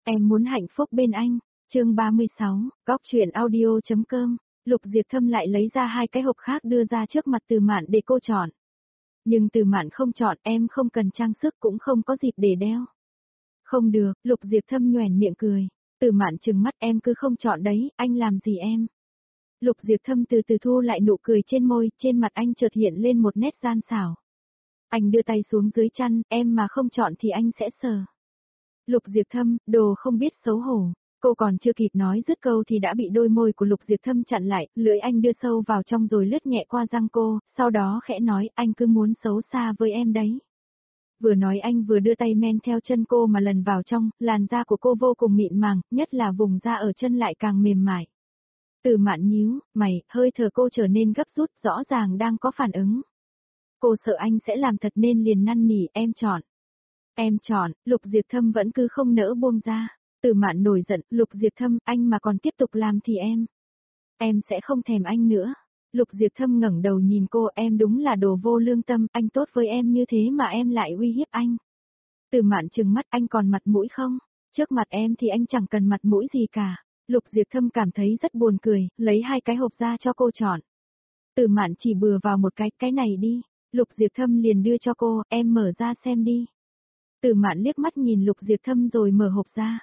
Em muốn hạnh phúc bên anh. Chương 36, Góc truyện audio.com. Lục Diệp Thâm lại lấy ra hai cái hộp khác đưa ra trước mặt Từ Mạn để cô chọn. Nhưng Từ Mạn không chọn, em không cần trang sức cũng không có dịp để đeo. Không được, Lục Diệp Thâm nhoẻn miệng cười. Từ Mạn trừng mắt, em cứ không chọn đấy, anh làm gì em? Lục Diệp Thâm từ từ thu lại nụ cười trên môi, trên mặt anh chợt hiện lên một nét gian xảo. Anh đưa tay xuống dưới chăn, em mà không chọn thì anh sẽ sờ. Lục Diệp Thâm, đồ không biết xấu hổ. Cô còn chưa kịp nói dứt câu thì đã bị đôi môi của Lục Diệp Thâm chặn lại, lưỡi anh đưa sâu vào trong rồi lướt nhẹ qua răng cô, sau đó khẽ nói, anh cứ muốn xấu xa với em đấy. Vừa nói anh vừa đưa tay men theo chân cô mà lần vào trong, làn da của cô vô cùng mịn màng, nhất là vùng da ở chân lại càng mềm mại. Từ Mạn nhíu mày, hơi thở cô trở nên gấp rút, rõ ràng đang có phản ứng. Cô sợ anh sẽ làm thật nên liền năn nỉ, em chọn. Em chọn, Lục Diệp Thâm vẫn cứ không nỡ buông ra. Từ Mạn nổi giận, Lục Diệp Thâm, anh mà còn tiếp tục làm thì em sẽ không thèm anh nữa. Lục Diệp Thâm ngẩng đầu nhìn cô, em đúng là đồ vô lương tâm, anh tốt với em như thế mà em lại uy hiếp anh. Từ Mạn trừng mắt, anh còn mặt mũi không? Trước mặt em thì anh chẳng cần mặt mũi gì cả. Lục Diệp Thâm cảm thấy rất buồn cười, lấy hai cái hộp ra cho cô chọn. Từ Mạn chỉ bừa vào một cái này đi. Lục Diệp Thâm liền đưa cho cô, em mở ra xem đi. Từ Mạn liếc mắt nhìn Lục Diệp Thâm rồi mở hộp ra.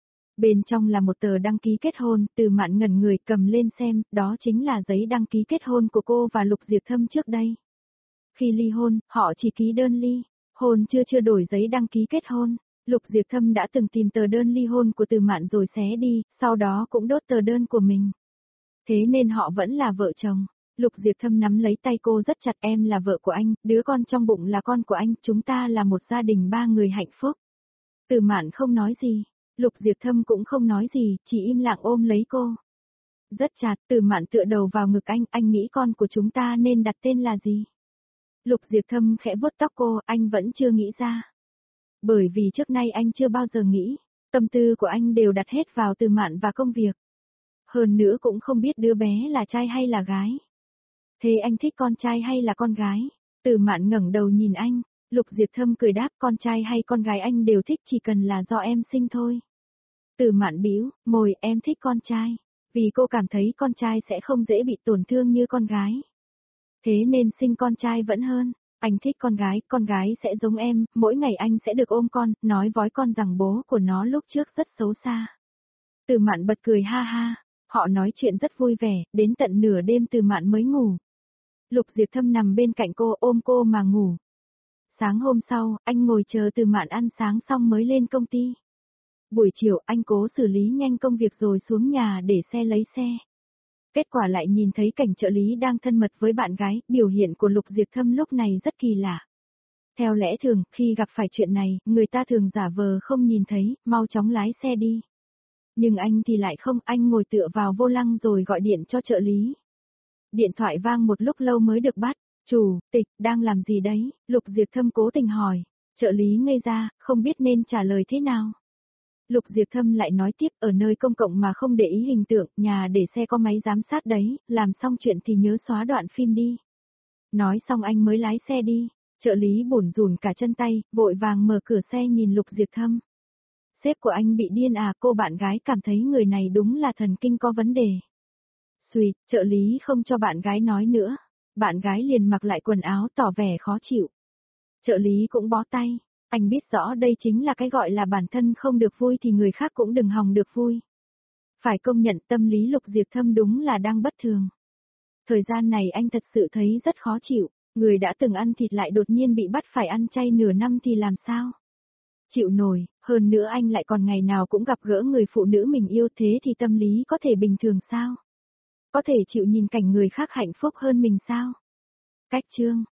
Bên trong là một tờ đăng ký kết hôn, Từ Mạn ngẩn người cầm lên xem, đó chính là giấy đăng ký kết hôn của cô và Lục Diệp Thâm trước đây. Khi ly hôn, họ chỉ ký đơn ly, hôn chưa đổi giấy đăng ký kết hôn. Lục Diệp Thâm đã từng tìm tờ đơn ly hôn của Từ Mạn rồi xé đi, sau đó cũng đốt tờ đơn của mình. Thế nên họ vẫn là vợ chồng. Lục Diệp Thâm nắm lấy tay cô rất chặt, em là vợ của anh, đứa con trong bụng là con của anh, chúng ta là một gia đình ba người hạnh phúc. Từ Mạn không nói gì, Lục Diệp Thâm cũng không nói gì, chỉ im lặng ôm lấy cô. Rất chặt, Từ Mạn tựa đầu vào ngực anh nghĩ con của chúng ta nên đặt tên là gì? Lục Diệp Thâm khẽ vuốt tóc cô, anh vẫn chưa nghĩ ra. Bởi vì trước nay anh chưa bao giờ nghĩ, tâm tư của anh đều đặt hết vào Từ Mạn và công việc. Hơn nữa cũng không biết đứa bé là trai hay là gái. Thế anh thích con trai hay là con gái? Từ Mạn ngẩng đầu nhìn anh, Lục Diệp Thâm cười đáp, con trai hay con gái anh đều thích, chỉ cần là do em sinh thôi. Từ Mạn bĩu môi, em thích con trai, vì cô cảm thấy con trai sẽ không dễ bị tổn thương như con gái. Thế nên sinh con trai vẫn hơn. Anh thích con gái sẽ giống em, mỗi ngày anh sẽ được ôm con, nói với con rằng bố của nó lúc trước rất xấu xa. Từ Mạn bật cười ha ha, họ nói chuyện rất vui vẻ, đến tận nửa đêm Từ Mạn mới ngủ. Lục Diệp Thâm nằm bên cạnh cô ôm cô mà ngủ. Sáng hôm sau, anh ngồi chờ Từ Mạn ăn sáng xong mới lên công ty. Buổi chiều anh cố xử lý nhanh công việc rồi xuống nhà để xe lấy xe. Kết quả lại nhìn thấy cảnh trợ lý đang thân mật với bạn gái, biểu hiện của Lục Diệp Thâm lúc này rất kỳ lạ. Theo lẽ thường, khi gặp phải chuyện này, người ta thường giả vờ không nhìn thấy, mau chóng lái xe đi. Nhưng anh thì lại không, anh ngồi tựa vào vô lăng rồi gọi điện cho trợ lý. Điện thoại vang một lúc lâu mới được bắt. Chủ tịch, đang làm gì đấy? Lục Diệp Thâm cố tình hỏi. Trợ lý ngây ra, không biết nên trả lời thế nào. Lục Diệp Thâm lại nói tiếp, ở nơi công cộng mà không để ý hình tượng, nhà để xe có máy giám sát đấy, làm xong chuyện thì nhớ xóa đoạn phim đi. Nói xong anh mới lái xe đi. Trợ lý bủn rủn cả chân tay, vội vàng mở cửa xe nhìn Lục Diệp Thâm. Sếp của anh bị điên à? Cô bạn gái cảm thấy người này đúng là thần kinh có vấn đề. Xùi, trợ lý không cho bạn gái nói nữa. Bạn gái liền mặc lại quần áo tỏ vẻ khó chịu. Trợ lý cũng bó tay. Anh biết rõ đây chính là cái gọi là bản thân không được vui thì người khác cũng đừng hòng được vui. Phải công nhận tâm lý Lục Diệp Thâm đúng là đang bất thường. Thời gian này anh thật sự thấy rất khó chịu. Người đã từng ăn thịt lại đột nhiên bị bắt phải ăn chay nửa năm thì làm sao? Chịu nổi, hơn nữa anh lại còn ngày nào cũng gặp gỡ người phụ nữ mình yêu, thế thì tâm lý có thể bình thường sao? Có thể chịu nhìn cảnh người khác hạnh phúc hơn mình sao? Cách chương